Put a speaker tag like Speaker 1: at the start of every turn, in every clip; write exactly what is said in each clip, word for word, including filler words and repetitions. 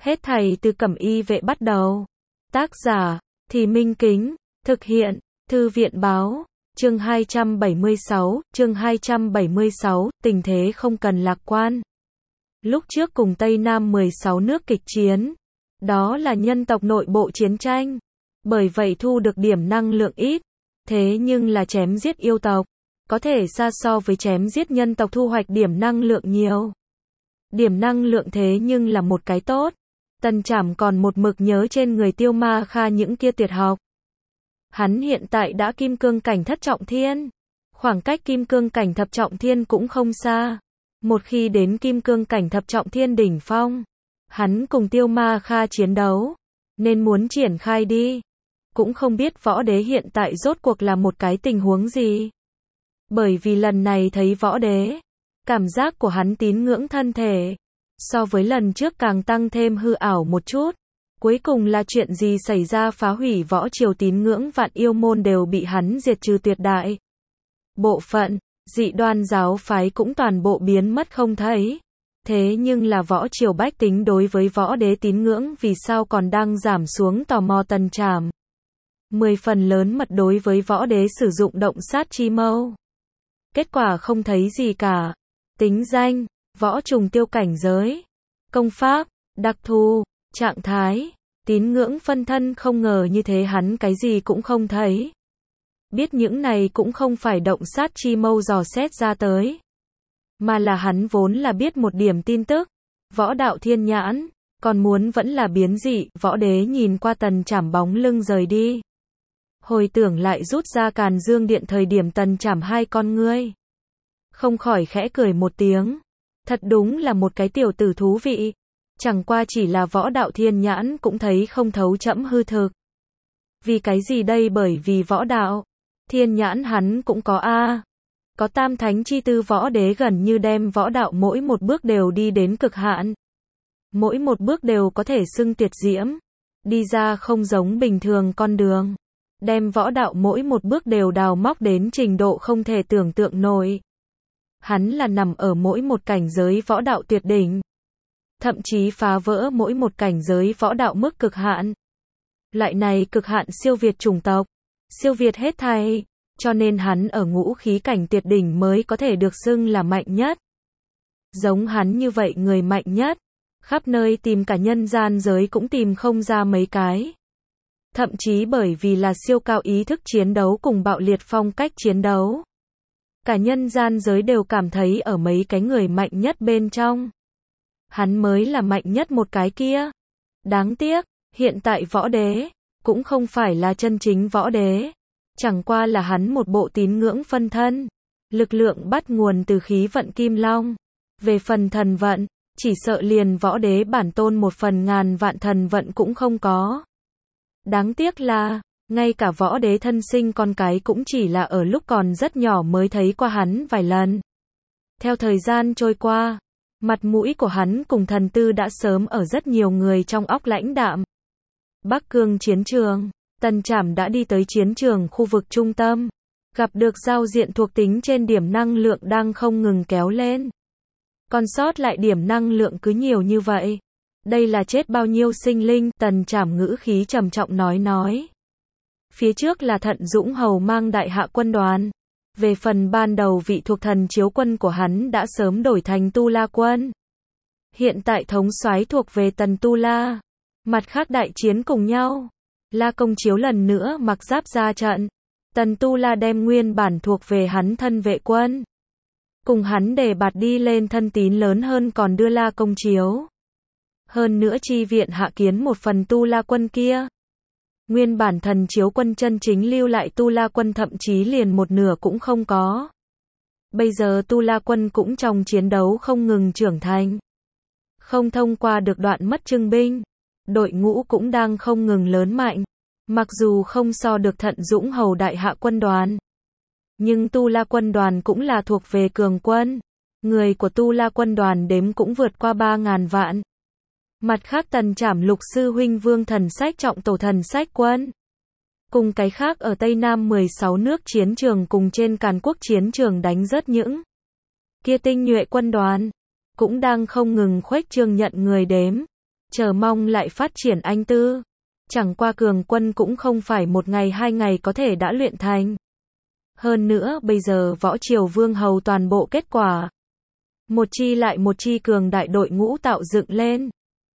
Speaker 1: Hết thảy từ Cẩm Y vệ bắt đầu. Tác giả, Thì Minh Kính, thực hiện, Thư viện Báo, chương hai trăm bảy mươi sáu, chương hai trăm bảy mươi sáu, tình thế không cần lạc quan. Lúc trước cùng Tây Nam mười sáu nước kịch chiến, đó là nhân tộc nội bộ chiến tranh, bởi vậy thu được điểm năng lượng ít, thế nhưng là chém giết yêu tộc, có thể xa so với chém giết nhân tộc thu hoạch điểm năng lượng nhiều. Điểm năng lượng thế nhưng là một cái tốt. Tần Trảm còn một mực nhớ trên người Tiêu Ma Kha những kia tuyệt học. Hắn hiện tại đã kim cương cảnh thất trọng thiên. Khoảng cách kim cương cảnh thập trọng thiên cũng không xa. Một khi đến kim cương cảnh thập trọng thiên đỉnh phong, hắn cùng Tiêu Ma Kha chiến đấu, nên muốn triển khai đi. Cũng không biết võ đế hiện tại rốt cuộc là một cái tình huống gì. Bởi vì lần này thấy võ đế, cảm giác của hắn tín ngưỡng thân thể, so với lần trước càng tăng thêm hư ảo một chút. Cuối cùng là chuyện gì xảy ra phá hủy võ triều tín ngưỡng vạn yêu môn đều bị hắn diệt trừ tuyệt đại. Bộ phận, dị đoan giáo phái cũng toàn bộ biến mất không thấy. Thế nhưng là võ triều bách tính đối với võ đế tín ngưỡng vì sao còn đang giảm xuống tò mò Tần Trảm. Mười phần lớn mật đối với võ đế sử dụng động sát chi mâu. Kết quả không thấy gì cả. Tính danh, võ trùng tiêu cảnh giới, công pháp, đặc thù, trạng thái, tín ngưỡng phân thân không ngờ như thế hắn cái gì cũng không thấy. Biết những này cũng không phải động sát chi mâu dò xét ra tới. Mà là hắn vốn là biết một điểm tin tức, võ đạo thiên nhãn, còn muốn vẫn là biến dị, võ đế nhìn qua Tần Trảm bóng lưng rời đi. Hồi tưởng lại rút ra Càn Dương Điện thời điểm Tần Trảm hai con ngươi. Không khỏi khẽ cười một tiếng. Thật đúng là một cái tiểu tử thú vị. Chẳng qua chỉ là võ đạo thiên nhãn cũng thấy không thấu trẫm hư thực. Vì cái gì đây? Bởi vì võ đạo thiên nhãn hắn cũng có a. Có tam thánh chi tư võ đế gần như đem võ đạo mỗi một bước đều đi đến cực hạn. Mỗi một bước đều có thể xưng tuyệt diễm. Đi ra không giống bình thường con đường. Đem võ đạo mỗi một bước đều đào móc đến trình độ không thể tưởng tượng nổi. Hắn là nằm ở mỗi một cảnh giới võ đạo tuyệt đỉnh. Thậm chí phá vỡ mỗi một cảnh giới võ đạo mức cực hạn. Loại này cực hạn siêu việt chủng tộc, siêu việt hết thảy, cho nên hắn ở ngũ khí cảnh tuyệt đỉnh mới có thể được xưng là mạnh nhất. Giống hắn như vậy người mạnh nhất, khắp nơi tìm cả nhân gian giới cũng tìm không ra mấy cái. Thậm chí bởi vì là siêu cao ý thức chiến đấu cùng bạo liệt phong cách chiến đấu. Cả nhân gian giới đều cảm thấy ở mấy cái người mạnh nhất bên trong. Hắn mới là mạnh nhất một cái kia. Đáng tiếc, hiện tại võ đế, cũng không phải là chân chính võ đế. Chẳng qua là hắn một bộ tín ngưỡng phân thân. Lực lượng bắt nguồn từ khí vận kim long. Về phần thần vận, chỉ sợ liền võ đế bản tôn một phần ngàn vạn thần vận cũng không có. Đáng tiếc là, ngay cả võ đế thân sinh con cái cũng chỉ là ở lúc còn rất nhỏ mới thấy qua hắn vài lần. Theo thời gian trôi qua, mặt mũi của hắn cùng thần tư đã sớm ở rất nhiều người trong óc lãnh đạm. Bắc Cương chiến trường, Tần Trảm đã đi tới chiến trường khu vực trung tâm, gặp được giao diện thuộc tính trên điểm năng lượng đang không ngừng kéo lên. Còn sót lại điểm năng lượng cứ nhiều như vậy. Đây là chết bao nhiêu sinh linh, Tần Trảm ngữ khí trầm trọng nói nói. Phía trước là Thận Dũng Hầu mang đại hạ quân đoàn. Về phần ban đầu vị thuộc thần chiếu quân của hắn đã sớm đổi thành Tu La quân. Hiện tại thống soái thuộc về Tần Tu La. Mặt khác đại chiến cùng nhau. La Công Chiếu lần nữa mặc giáp ra trận. Tần Tu La đem nguyên bản thuộc về hắn thân vệ quân. Cùng hắn đề bạt đi lên thân tín lớn hơn còn đưa La Công Chiếu. Hơn nữa chi viện hạ kiến một phần Tu La quân kia. Nguyên bản thần chiếu quân chân chính lưu lại Tu La quân thậm chí liền một nửa cũng không có. Bây giờ Tu La quân cũng trong chiến đấu không ngừng trưởng thành. Không thông qua được đoạn mất trưng binh. Đội ngũ cũng đang không ngừng lớn mạnh. Mặc dù không so được Thận Dũng Hầu đại hạ quân đoàn. Nhưng Tu La quân đoàn cũng là thuộc về cường quân. Người của Tu La quân đoàn đếm cũng vượt qua ba ngàn vạn. Mặt khác Tần Trảm lục sư huynh Vương Thần Sách trọng tổ Thần Sách quân. Cùng cái khác ở Tây Nam mười sáu nước chiến trường cùng trên Càn Quốc chiến trường đánh rớt những kia tinh nhuệ quân đoàn. Cũng đang không ngừng khuếch trương nhận người đếm. chờ mong lại phát triển anh tư. Chẳng qua cường quân cũng không phải một ngày hai ngày có thể đã luyện thành. Hơn nữa bây giờ võ triều vương hầu toàn bộ kết quả. Một chi lại một chi cường đại đội ngũ tạo dựng lên.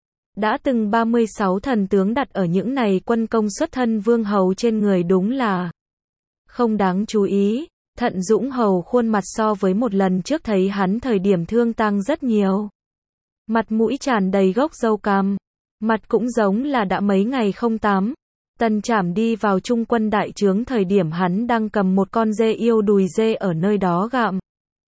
Speaker 1: Đã từng ba mươi sáu thần tướng đặt ở những này quân công xuất thân vương hầu trên người đúng là không đáng chú ý. Thận Dũng hầu khuôn mặt so với một lần trước thấy hắn thời điểm thương tăng rất nhiều. Mặt mũi tràn đầy gốc râu cằm. Mặt cũng giống là đã mấy ngày không tắm. Tần Trảm đi vào trung quân đại trướng thời điểm hắn đang cầm một con dê yêu đùi dê ở nơi đó gặm.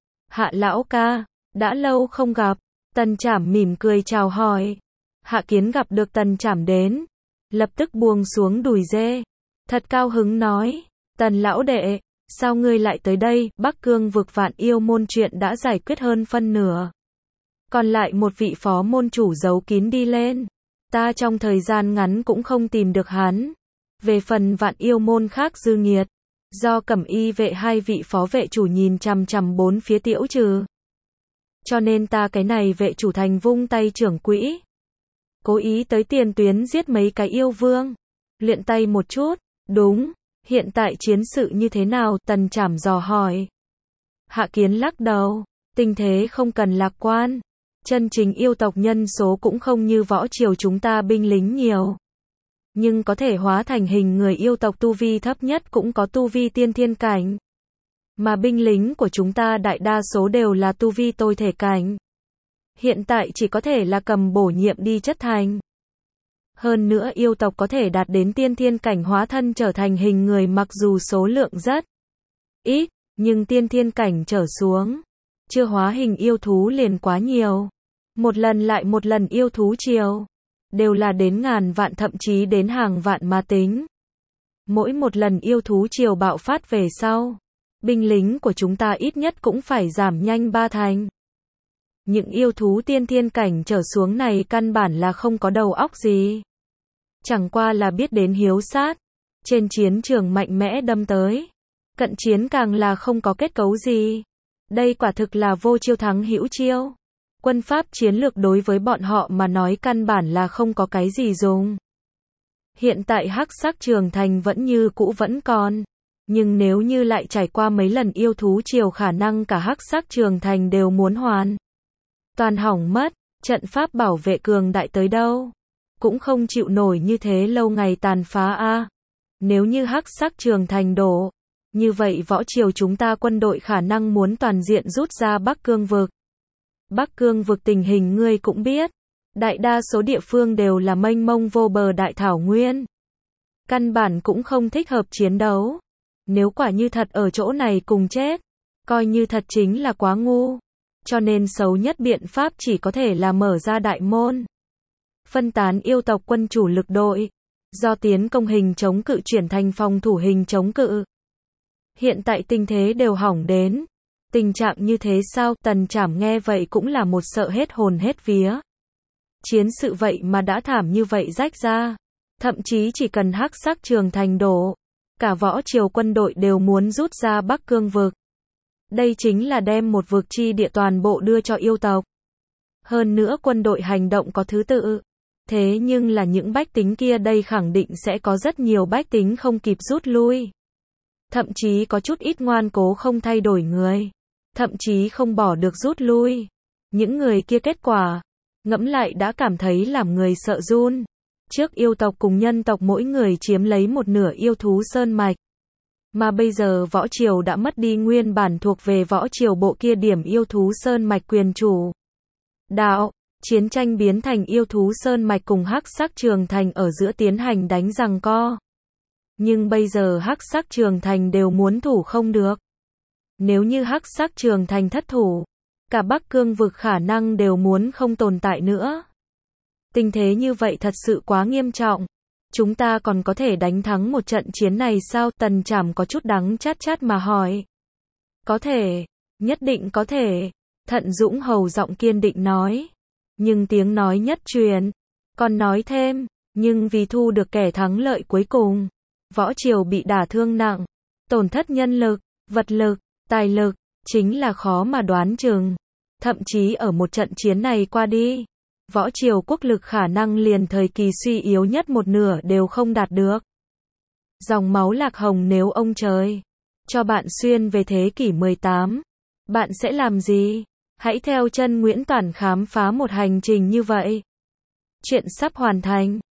Speaker 1: Hạ lão ca, đã lâu không gặp. Tần Trảm mỉm cười chào hỏi. Hạ Kiến gặp được Tần Trảm đến, lập tức buông xuống đùi dê. Thật cao hứng nói, Tần lão đệ, sao ngươi lại tới đây? Bắc Cương vực Vạn Yêu môn chuyện đã giải quyết hơn phân nửa. Còn lại một vị phó môn chủ giấu kín đi lên. Ta trong thời gian ngắn cũng không tìm được hắn. Về phần Vạn Yêu môn khác dư nghiệt, do Cẩm Y vệ hai vị phó vệ chủ nhìn chằm chằm bốn phía Tiễu Trừ. Cho nên ta cái này vệ chủ thành vung tay trưởng quỹ. Cố ý tới tiền tuyến giết mấy cái yêu vương. Luyện tay một chút. Đúng. Hiện tại chiến sự như thế nào? Tần Trảm dò hỏi. Hạ Kiến lắc đầu. Tình thế không cần lạc quan. Chân chính yêu tộc nhân số cũng không như võ triều chúng ta binh lính nhiều. Nhưng có thể hóa thành hình người yêu tộc tu vi thấp nhất cũng có tu vi tiên thiên cảnh. Mà binh lính của chúng ta đại đa số đều là tu vi tôi thể cảnh. Hiện tại chỉ có thể là cầm bổ nhiệm đi chất thành. Hơn nữa yêu tộc có thể đạt đến tiên thiên cảnh hóa thân trở thành hình người mặc dù số lượng rất ít, nhưng tiên thiên cảnh trở xuống. Chưa hóa hình yêu thú liền quá nhiều. Một lần lại một lần yêu thú triều. Đều là đến ngàn vạn thậm chí đến hàng vạn mà tính. Mỗi một lần yêu thú triều bạo phát về sau. Binh lính của chúng ta ít nhất cũng phải giảm nhanh ba thành. Những yêu thú tiên thiên cảnh trở xuống này căn bản là không có đầu óc gì. Chẳng qua là biết đến hiếu sát. Trên chiến trường mạnh mẽ đâm tới. Cận chiến càng là không có kết cấu gì. Đây quả thực là vô chiêu thắng hữu chiêu. Quân pháp chiến lược đối với bọn họ mà nói căn bản là không có cái gì dùng. Hiện tại hắc sắc trường thành vẫn như cũ vẫn còn. Nhưng nếu như lại trải qua mấy lần yêu thú triều khả năng cả hắc sắc trường thành đều muốn hoàn toàn hỏng mất. Trận pháp bảo vệ cường đại tới đâu cũng không chịu nổi như thế lâu ngày tàn phá a. Nếu như hắc sắc trường thành đổ, như vậy võ triều chúng ta quân đội khả năng muốn toàn diện rút ra Bắc Cương vực. Bắc Cương vực tình hình ngươi cũng biết, đại đa số địa phương đều là mênh mông vô bờ đại thảo nguyên. Căn bản cũng không thích hợp chiến đấu. Nếu quả như thật ở chỗ này cùng chết, coi như thật chính là quá ngu. Cho nên xấu nhất biện pháp chỉ có thể là mở ra đại môn. Phân tán yêu tộc quân chủ lực đội. Do tiến công hình chống cự chuyển thành phòng thủ hình chống cự. Hiện tại tình thế đều hỏng đến. Tình trạng như thế sao? Tần Trảm nghe vậy cũng là một sợ hết hồn hết vía. Chiến sự vậy mà đã thảm như vậy rách ra. Thậm chí chỉ cần hắc sắc trường thành đổ. Cả võ triều quân đội đều muốn rút ra Bắc Cương vực. Đây chính là đem một vực chi địa toàn bộ đưa cho yêu tộc. Hơn nữa quân đội hành động có thứ tự. Thế nhưng là những bách tính kia đây khẳng định sẽ có rất nhiều bách tính không kịp rút lui. Thậm chí có chút ít ngoan cố không thay đổi người. Thậm chí không bỏ được rút lui. Những người kia kết quả, ngẫm lại đã cảm thấy làm người sợ run. Trước yêu tộc cùng nhân tộc mỗi người chiếm lấy một nửa yêu thú sơn mạch. Mà bây giờ võ triều đã mất đi nguyên bản thuộc về võ triều bộ kia điểm yêu thú sơn mạch quyền chủ. Đạo, chiến tranh biến thành yêu thú sơn mạch cùng hắc sắc trường thành ở giữa tiến hành đánh giằng co. Nhưng bây giờ hắc sắc trường thành đều muốn thủ không được. Nếu như hắc sắc trường thành thất thủ, cả Bắc Cương vực khả năng đều muốn không tồn tại nữa. Tình thế như vậy thật sự quá nghiêm trọng. Chúng ta còn có thể đánh thắng một trận chiến này sao? Tần Trảm có chút đắng chát chát mà hỏi. Có thể, nhất định có thể. Thận Dũng hầu giọng kiên định nói. Nhưng tiếng nói nhất truyền, còn nói thêm, nhưng vì thu được kẻ thắng lợi cuối cùng, võ triều bị đả thương nặng, tổn thất nhân lực, vật lực, tài lực, chính là khó mà đoán chừng. Thậm chí ở một trận chiến này qua đi, võ triều quốc lực khả năng liền thời kỳ suy yếu nhất một nửa đều không đạt được. Dòng máu Lạc Hồng nếu ông trời cho bạn xuyên về thế kỷ mười tám, bạn sẽ làm gì? Hãy theo chân Nguyễn Toản khám phá một hành trình như vậy. Chuyện sắp hoàn thành.